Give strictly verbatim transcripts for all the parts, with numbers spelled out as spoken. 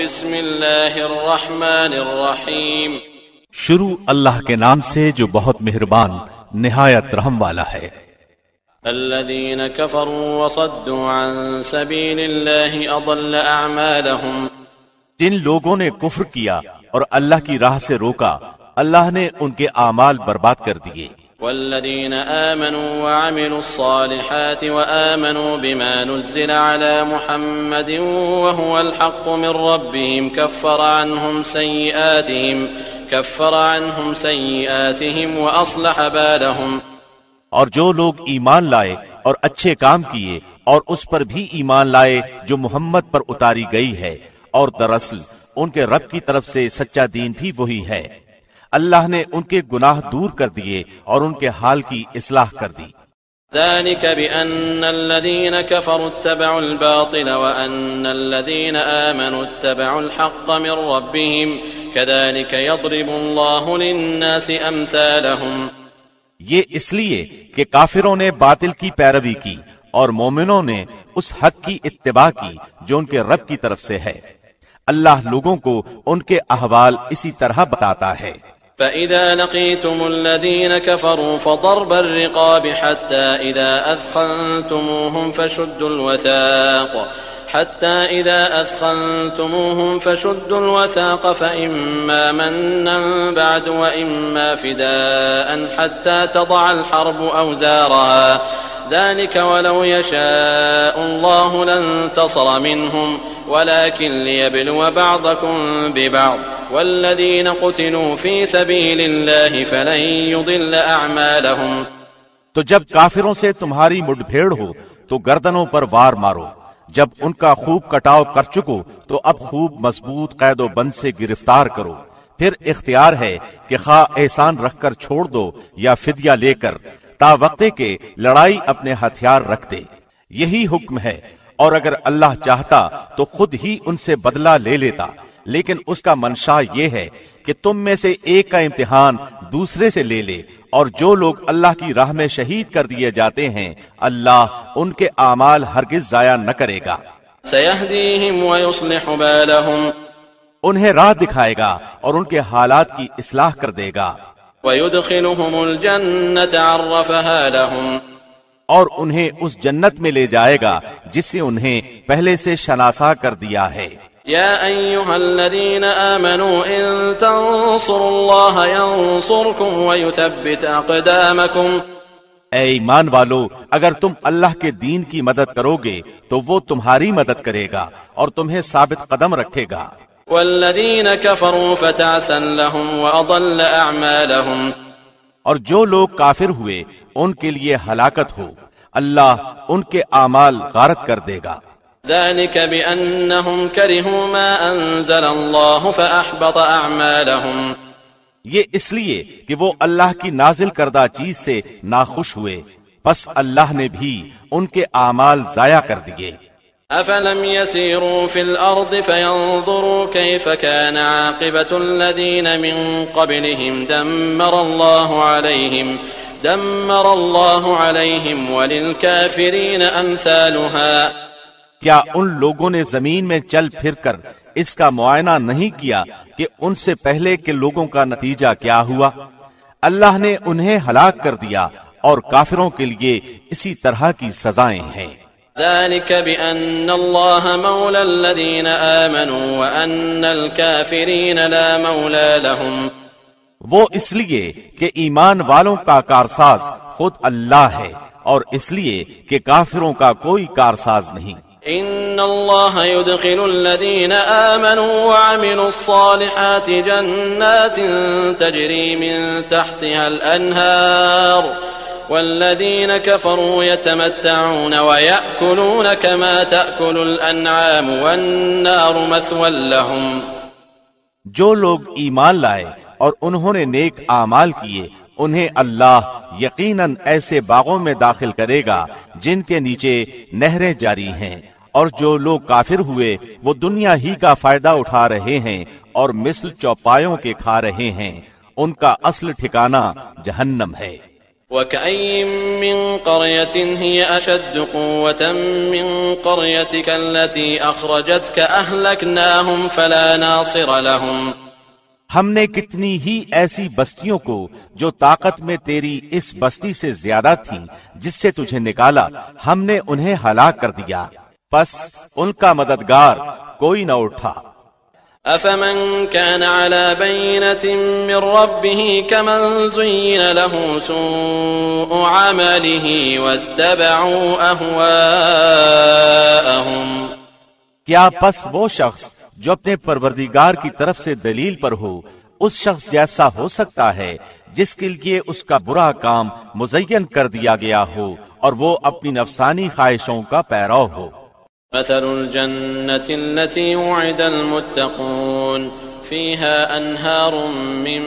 بسم اللہ الرحمن الرحیم. شروع اللہ کے نام سے جو بہت مہربان نہایت رحم والا ہے. الذين كفروا وصدوا عن سبيل الله أضل أعمالهم. جن لوگوں نے کفر کیا اور اللہ کی راہ سے روکا اللہ نے ان کے اعمال برباد کر دیے. والذين آمنوا وعملوا الصالحات وآمنوا بما نزل على محمد وهو الحق من ربهم كفر عنهم سيئاتهم كفر عنهم سيئاتهم وأصلح بالهم. اور جو لوگ ایمان لائے اور اچھے کام کیے اور اس پر بھی ایمان لائے جو محمد پر اتاری گئی ہے، اور دراصل ان کے رب کی طرف سے سچا دین بھی وہی ہے، اللہ نے ان کے گناہ دور کر دیے اور ان کے حال کی اصلاح کر دی. ذلك بأن الذين كفروا اتبعوا الباطل وأن الذين آمنوا اتبعوا الحق من ربهم كذلك يضرب الله للناس أمثالهم. یہ اس لیے کہ کافروں نے باطل کی پیروی کی اور مومنوں نے اس حق کی اتباع کی جو ان کے رب کی طرف سے ہے. اللہ لوگوں کو ان کے احوال اسی طرح بتاتا ہے. فَإِذَا لَقِيتُمُ الَّذِينَ كَفَرُوا فَضَرْبَ الرِّقَابِ حَتَّى إِذَا أَثْخَنْتُمُوهُمْ فَشُدُّوا الْوَثَاقَ حتى إذا أثخنتموهم فشدوا الوثاق فإما منا بعد وإما فداء حتى تضع الحرب أوزارها ذلك ولو يشاء الله لانتصر منهم ولكن ليبلو بعضكم ببعض والذين قتلوا في سبيل الله فلن يضل أعمالهم. تو جب کافروں سے تمہاری مٹ بھیڑ ہو تو گردنوں پر وار مارو، جب ان کا خوب کٹاؤ کر چکو تو اب خوب مضبوط قید و بند سے گرفتار کرو. پھر اختیار ہے کہ خواہ احسان رکھ کر چھوڑ دو یا فدیہ لے کر تا وقتے کے لڑائی اپنے ہتھیار رکھ دے. یہی حکم ہے، اور اگر اللہ چاہتا تو خود ہی ان سے بدلہ لے لیتا، لیکن اس کا منشا یہ ہے کہ تم میں سے ایک کا امتحان دوسرے سے لے لے، اور جو لوگ اللہ کی راہ میں شہید کر دیے جاتے ہیں اللہ ان کے اعمال ہرگز ضائع نہ کرے گا. سيهديهم ويصلح بالهم. انہیں راہ دکھائے گا اور ان کے حالات کی اصلاح کر دے گا. ويدخلهم الجنة عرفها لهم. اور انہیں اس جنت میں لے جائے گا جس سے انہیں پہلے سے شناسا کر دیا ہے. يا أيها الذين آمنوا إن تنصروا الله ينصركم ويثبت أقدامكم. اے ایمان والو، اگر تم اللہ کے دین کی مدد کرو گے تو وہ تمہاری مدد کرے گا اور تمہیں ثابت قدم رکھے گا. والذين كفروا فتعسا لهم وأضل أعمالهم. اور جو لوگ کافر ہوئے ان کے لیے ہلاکت ہو، اللہ ان کے اعمال غارت کر دے گا. ذلك بأنهم كرهوا ما أنزل الله فأحبط أعمالهم. یہ اس لیے کہ وہ اللہ کی نازل کردہ چیز سے ناخوش ہوئے، پس اللہ نے بھی ان کے اعمال ضائع کر دیے. أفلم يسيروا في الأرض فينظروا كيف كان عاقبة الذين من قبلهم دمر الله عليهم دمر الله عليهم وللكافرين أمثالها. کیا ان لوگوں نے زمین میں چل پھر کر اس کا معائنہ نہیں کیا کہ ان سے پہلے کے لوگوں کا نتیجہ کیا ہوا؟ اللہ نے انہیں ہلاک کر دیا اور کافروں کے لیے اسی طرح کی سزائیں ہیں. ذلك بأن الله مولى الذين آمنوا وأن الكافرين لا مولى لهم. وہ اس لیے کہ ایمان والوں کا کارساز خود اللہ ہے اور اس لیے کہ کافروں کا کوئی کارساز نہیں. ان اللہ يدخل الذين آمنوا وعملوا الصالحات جنات تجري من تحتها الأنهار والذين كفروا يتمتعون ويأكلون كما تأكل الأنعام والنار مثوى لهم. جو لوگ ایمان لائے اور انہوں نے نیک اعمال کیے انہیں اللہ یقیناً ایسے باغوں میں داخل کرے گا جن کے نیچے نہریں جاری ہیں، اور جو لوگ کافر ہوئے وہ دنیا ہی کا فائدہ اٹھا رہے ہیں اور مثل چوپایوں کے کھا رہے ہیں، ان کا اصل ٹھکانہ جہنم ہے. وَكَأَيٍّ مِّن قَرْيَةٍ هِيَ أَشَدُّ قُوَّةً مِّن قَرْيَتِكَ الَّتِي أَخْرَجَتْكَ أَهْلَكْنَاهُمْ فَلَا نَاصِرَ لَهُمْ۔ ہم نے کتنی ہی ایسی بستیوں کو جو طاقت میں تیری اس بستی سے زیادہ تھیں جس سے تجھے نکالا، ہم نے انہیں ہلاک کر دیا، پس ان کا مددگار کوئی نہ اٹھا۔ أَفَمَنْ كَانَ عَلَى بَيِّنَةٍ مِّن رَّبِّهِ كَمَنْ زُيِّنَ لَهُ سُوءُ عَمَلِهِ وَاتَّبَعُوا أَهْوَاءَهُمْ۔ کیا پس وہ شخص جو اپنے پروردگار کی طرف سے دلیل پر ہو اس شخص جیسا ہو سکتا ہے جس کے لیے اس کا برا کام مزین کر دیا گیا ہو اور وہ اپنی نفسانی خواہشوں کا پیرو ہو۔ مثل الجنة التي وعد المتقون فيها أنهار من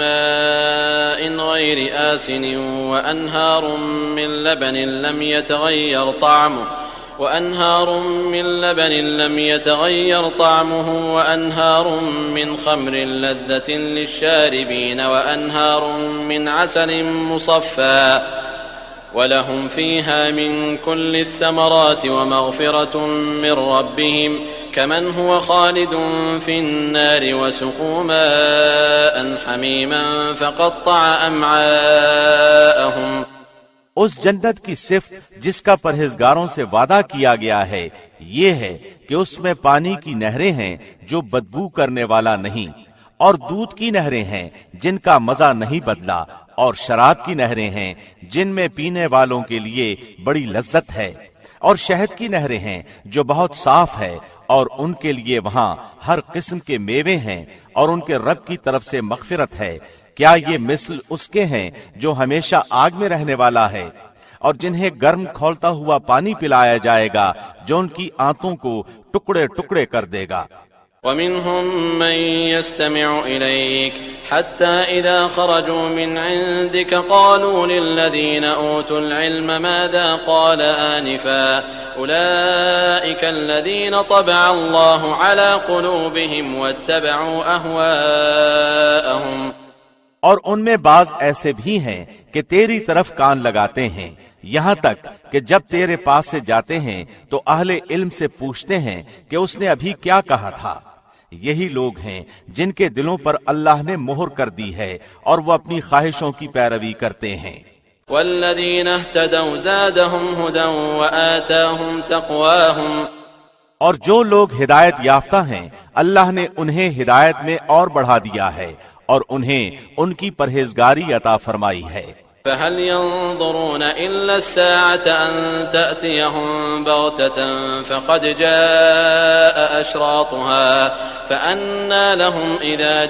ماء غير آسن وأنهار من لبن لم يتغير طعمه وأنهار من لبن لم يتغير طعمه وأنهار من خمر لذة للشاربين وأنهار من عسل مصفى ولهم فيها من كل الثمرات ومغفرة من ربهم كمن هو خالد في النار وسقوا ماء حميما فقطع أمعاءهم۔ اس جنت کی صفت جس کا پرہیزگاروں سے وعدہ کیا گیا ہے یہ ہے کہ اس میں پانی کی نہریں ہیں جو بدبو کرنے والا نہیں، اور دودھ کی نہریں ہیں جن کا مزہ نہیں بدلا، اور شراب کی نہریں ہیں جن میں پینے والوں کے لیے بڑی لذت ہے، اور شہد کی نہریں ہیں جو بہت صاف ہے، اور ان کے لیے وہاں ہر قسم کے میوے ہیں، اور ان کے رب کی طرف سے مغفرت ہے۔ کیا یہ مثل اس کے ہیں جو ہمیشہ آگ میں رہنے والا ہے، اور جنہیں گرم کھولتا ہوا پانی پلایا جائے گا جو ان کی آنتوں کو ٹکڑے ٹکڑے کر دے گا۔ وَمِنْهُمْ مَنْ يَسْتَمِعُ إِلَيْكَ حَتَّى إِذَا خَرَجُوا مِنْ عِنْدِكَ قَالُوا لِلَّذِينَ أُوتُوا الْعِلْمَ مَاذَا قَالَ آنِفًا أُولَئِكَ الَّذِينَ طَبَعَ اللَّهُ عَلَى قُلُوبِهِمْ وَاتَّبَعُوا أَهْوَاءَهُمْ۔ اور ان میں بعض ایسے بھی ہیں کہ تیری طرف کان لگاتے ہیں، یہاں تک کہ جب تیرے پاس سے جاتے ہیں تو اہل علم سے پوچھتے ہیں کہ اس نے ابھی کیا کہا تھا۔ یہی لوگ ہیں جن کے دلوں پر اللہ نے مہر کر دی ہے اور وہ اپنی خواہشوں کی پیروی کرتے ہیں۔ والذین اہتدوا زادهم هدى وآتاهم تقواهم۔ اور جو لوگ ہدایت یافتہ ہیں اللہ نے انہیں ہدایت میں اور بڑھا دیا ہے اور انہیں ان کی پرہیزگاری عطا فرمائی ہے۔ فهل ينظرون إلا الساعة أن تأتيهم بغتة فقد جاء أشراطها فأنى لهم إذا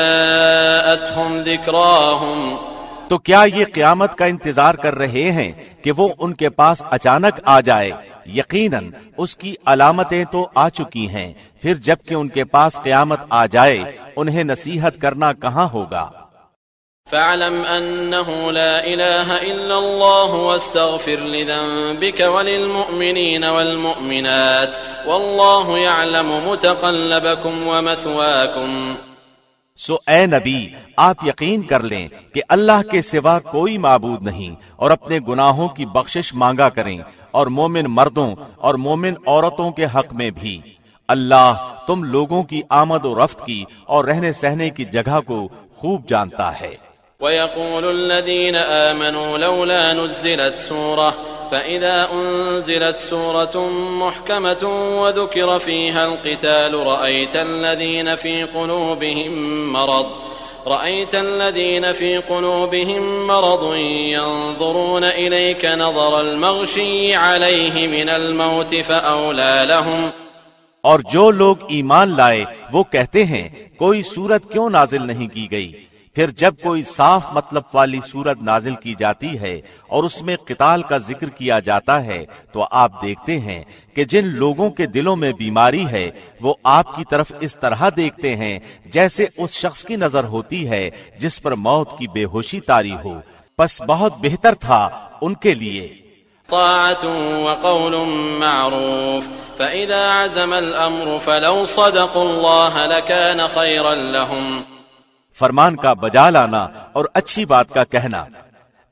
جاءتهم ذكراهم۔ تو کیا یہ قیامت کا انتظار کر رہے ہیں کہ وہ ان کے پاس اچانک آ جائے؟ یقیناً اس کی علامتیں تو آ چکی ہیں، پھر جب کہ ان کے پاس قیامت آ جائے انہیں نصیحت کرنا کہاں ہوگا۔ فاعلم أنه لا إله إلا الله واستغفر لذنبك وللمؤمنين والمؤمنات والله يعلم متقلبكم ومثواكم۔ سو اے نبی آپ یقین کر لیں کہ اللہ کے سوا کوئی معبود نہیں، اور اپنے گناہوں کی بخشش مانگا کریں، اور مومن مردوں اور مومن عورتوں کے حق میں بھی۔ اللہ تم لوگوں کی آمد و رفت کی اور رہنے سہنے کی جگہ کو خوب جانتا ہے۔ وَيَقُولُ الَّذِينَ آمَنُوا لَوْلَا نُزِّلَتْ سُورَةٌ فَإِذَا أُنزِلَتْ سُورَةٌ مُحْكَمَةٌ وَذُكِرَ فِيهَا الْقِتَالُ رَأَيْتَ الَّذِينَ فِي قُلُوبِهِم مَّرَضٌ رأيت الذين في قلوبهم مرض ينظرون إليك نظر المغشي عليه من الموت فأولى لهم۔ اور جو لوگ ایمان لائے وہ کہتے ہیں کوئی سورت کیوں نازل نہیں کی گئی؟ پھر جب کوئی صاف مطلب والی سورت نازل کی جاتی ہے اور اس میں قتال کا ذکر کیا جاتا ہے تو آپ دیکھتے ہیں کہ جن لوگوں کے دلوں میں بیماری ہے وہ آپ کی طرف اس طرح دیکھتے ہیں جیسے اس شخص کی نظر ہوتی ہے جس پر موت کی بے ہوشی طاری ہو۔ پس بہت بہتر تھا ان کے لیے طاعة وقول معروف فإذا عزم الأمر فلو صدقوا الله لكان خيرا لهم۔ فرمان کا بجا لانا اور اچھی بات کا کہنا،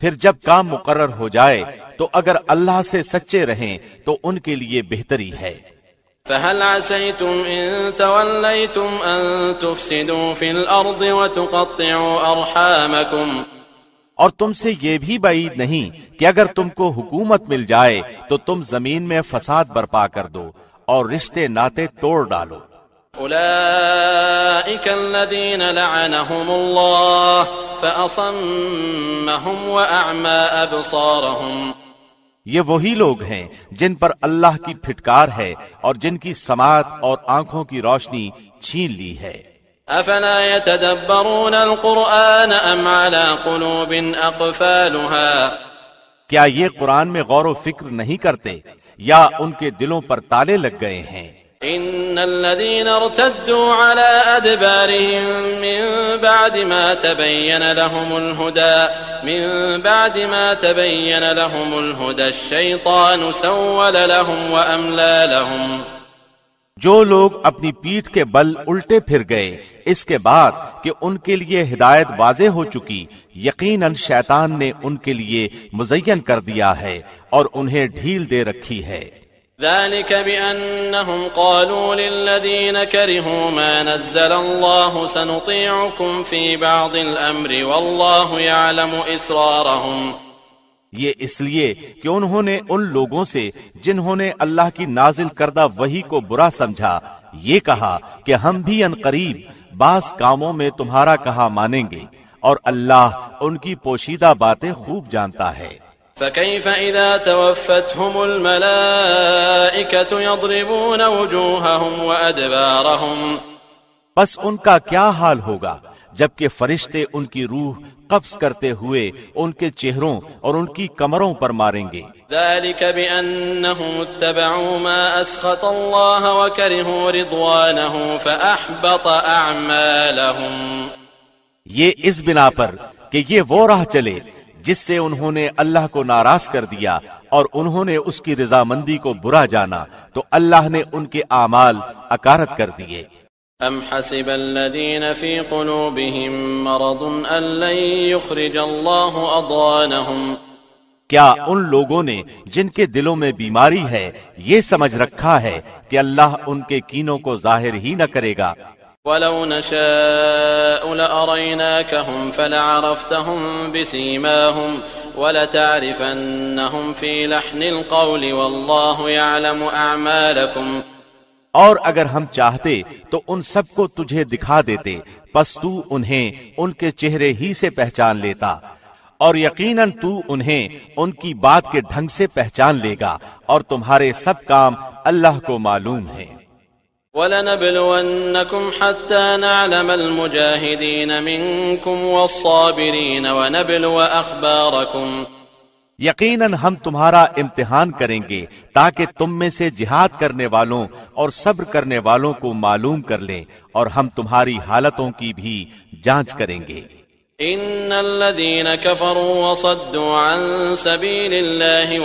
پھر جب کام مقرر ہو جائے تو اگر اللہ سے سچے رہیں تو ان کے لیے بہتری ہے۔ فَهَلْ عَسَيْتُمْ إِن تَوَلَّيْتُمْ أَن تُفْسِدُوا فِي الْأَرْضِ وَتُقَطِّعُوا أَرْحَامَكُمْ، اور تم سے یہ بھی بعید نہیں کہ اگر تم کو حکومت مل جائے تو تم زمین میں فساد برپا کر دو اور رشتے ناتے توڑ ڈالو۔ أُولَئِكَ الَّذِينَ لَعَنَهُمُ اللَّهُ فَأَصَمَّهُمْ وَأَعْمَى أَبْصَارَهُمْ، یہ وہی لوگ ہیں جن پر اللہ کی پھٹکار ہے اور جن کی سماعت اور آنکھوں کی روشنی چھین لی ہے۔ أَفَلَا يَتَدَبَّرُونَ الْقُرْآنَ أَمْ عَلَى قُلُوبٍ أَقْفَالُهَا، کیا یہ قرآن میں غور و فکر نہیں کرتے یا ان کے دلوں پر تالے لگ گئے ہیں؟ إن الذين ارتدوا على أدبارهم من بعد ما تبين لهم الهدى من بعد ما تبين لهم الهدى الشيطان سول لهم وأملى لهم، جو لوگ اپنی پیٹھ کے بل الٹے پھر گئے اس کے بعد کہ ان کے لیے ہدایت واضح ہو چکی، یقیناً شیطان نے ان کے لیے مزین کر دیا ہے اور انہیں ڈھیل دے رکھی ہے۔ ذلك بأنهم قالوا للذين كرهوا ما نزل الله سنطيعكم في بعض الأمر والله يعلم إسرارهم، یہ اس لیے کہ انہوں نے ان لوگوں سے جنہوں نے اللہ کی نازل کردہ وحی کو برا سمجھا یہ کہا کہ ہم بھی ان قریب بعض کاموں میں تمہارا کہا مانیں گے، اور اللہ ان کی پوشیدہ باتیں خوب جانتا ہے۔ فكيف إذا توفتهم الملائكة يضربون وجوههم وأدبارهم، پس ان کا کیا حال ہوگا جبکہ فرشتے ان کی روح قبض کرتے ہوئے ان کے چہروں اور ان کی کمروں پر ماریں گے۔ ذلك بأنهم اتبعوا ما أسخط الله وكرهوا رضوانه فأحبط أعمالهم، یہ اس بنا پر کہ یہ وہ راہ چلے جس سے انہوں نے اللہ کو ناراض کر دیا اور انہوں نے اس کی رضامندی کو برا جانا تو اللہ نے ان کے اعمال اکارت کر دیے۔ ام حسب الذين في قلوبهم مرض ان لن يخرج الله اضغانهم، کیا ان لوگوں نے جن کے دلوں میں بیماری ہے یہ سمجھ رکھا ہے کہ اللہ ان کے کینوں کو ظاہر ہی نہ کرے گا؟ ولو نشاء لأريناكهم فلعرفتهم بسيماهم ولتعرفنهم في لحن القول والله يعلم أعمالكم، اور اگر ہم چاہتے تو ان سب کو تجھے دکھا دیتے، پس تو انہیں ان کے چہرے ہی سے پہچان لیتا، اور یقیناً تو انہیں ان کی بات کے ڈھنگ سے پہچان لے گا، اور تمہارے سب کام اللہ کو معلوم ہے۔ وَلَنَبْلُوَنَّكُمْ حَتَّى نَعْلَمَ الْمُجَاهِدِينَ مِنْكُمْ وَالصَّابِرِينَ وَنَبْلُوَ أَخْبَارَكُمْ، یقیناً ہم تمہارا امتحان کریں گے تاکہ تم میں سے جہاد کرنے والوں اور صبر کرنے والوں کو معلوم کر لیں، اور ہم تمہاری حالتوں کی بھی جانچ کریں گے۔ ان الذين كفروا وصدوا عن سبيل الله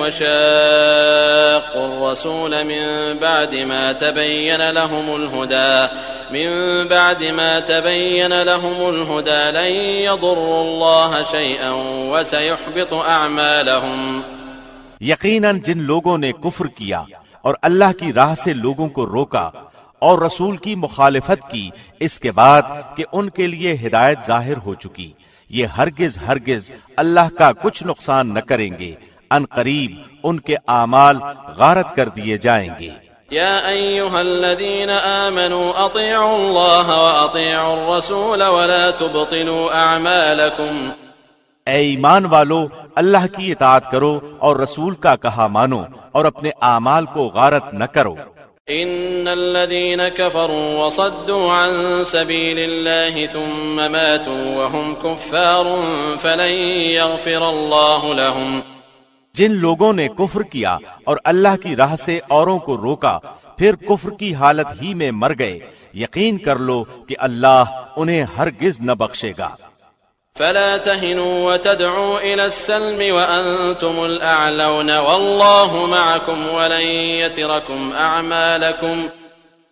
وشاقوا الرسول من بعد ما تبين لهم الهدى من بعد ما تبين لهم الهدى لن يضروا الله شيئا وسيحبط اعمالهم، یقیناً جن لوگوں نے کفر کیا اور اللہ کی راہ سے لوگوں کو روکا اور رسول کی مخالفت کی اس کے بعد کہ ان کے لیے ہدایت ظاہر ہو چکی، یہ ہرگز ہرگز اللہ کا کچھ نقصان نہ کریں گے، ان قریب ان کے اعمال غارت کر دیے جائیں گے۔ یا ایھا الذین آمنوا اطیعوا اللہ واطیعوا الرسول ولا تبطلوا اعمالکم، اے ایمان والو اللہ کی اطاعت کرو اور رسول کا کہا مانو اور اپنے اعمال کو غارت نہ کرو۔ ان الذين كفروا وصدوا عن سبيل الله ثم ماتوا وهم كفار فلن يغفر الله لهم، جن لوگوں نے کفر کیا اور اللہ کی راہ سے اوروں کو روکا پھر کفر کی حالت ہی میں مر گئے، یقین کر لو کہ اللہ انہیں ہرگز نہ بخشے گا۔ فلا تهنوا وتدعوا إلى السلم وأنتم الأعلون والله معكم ولن يتركم أعمالكم،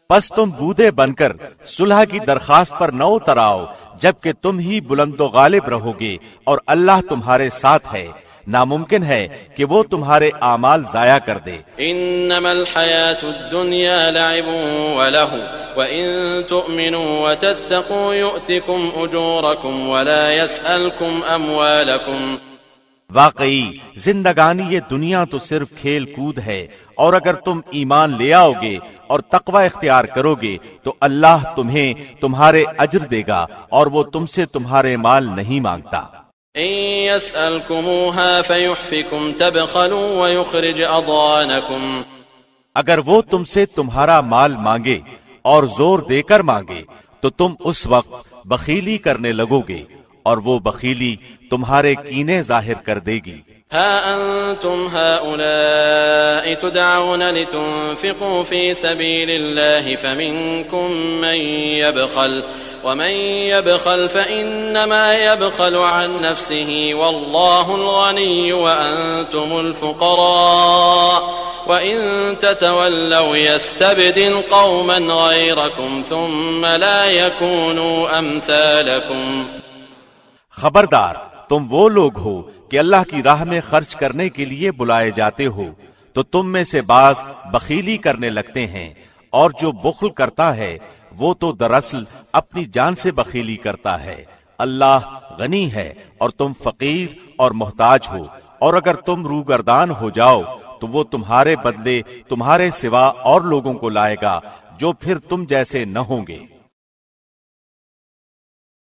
پس تم بودے بن کر صلح کی درخواست پر نہ اتر آؤ جبکہ تم ہی بلند و غالب رہو گے اور اللہ تمہارے ساتھ ہے، ناممکن ہے کہ وہ تمہارے اعمال ضائع کر دے۔ انما الحیاة الدنیا لعب ولہو وَإِن تُؤْمِنُوا وَتَتَّقُوا يُؤْتِكُمْ أُجُورَكُمْ وَلَا يَسْأَلْكُمْ أَمْوَالَكُمْ۔ واقعی زندگانی یہ دنیا تو صرف کھیل کود ہے، اور اگر تم ایمان لے آؤ گے اور تقوی اختیار کرو گے تو اللہ تمہیں تمہارے اجر دے گا اور وہ تم سے تمہارے مال نہیں مانگتا۔ إِن يَسْأَلْكُمُوهَا فَيُحْفِكُمْ تَبْخَلُوا وَيُخْرِجْ أَضْغَانَكُمْ۔ اگر وہ تم سے تمہارا مال مانگے اور زور دے کر مانگے تو تم اس وقت بخیلی کرنے لگو گے اور وہ بخیلی تمہارے کینے ظاہر کر دے گی۔ ها أنتم هؤلاء تدعون لتنفقوا في سبيل الله فمنكم من يبخل ومن يبخل فإنما يبخل عن نفسه والله الغني وأنتم الفقراء وإن تتولوا يستبدل قوما غيركم ثم لا يكونوا أمثالكم۔ خبردار، تم وہ لوگ ہو کہ اللہ کی راہ میں خرچ کرنے کے لیے بلائے جاتے ہو تو تم میں سے بعض بخیلی کرنے لگتے ہیں، اور جو بخل کرتا ہے وہ تو دراصل اپنی جان سے بخیلی کرتا ہے۔ اللہ غنی ہے اور تم فقیر اور محتاج ہو، اور اگر تم روگردان ہو جاؤ تو وہ تمہارے بدلے تمہارے سوا اور لوگوں کو لائے گا جو پھر تم جیسے نہ ہوں گے۔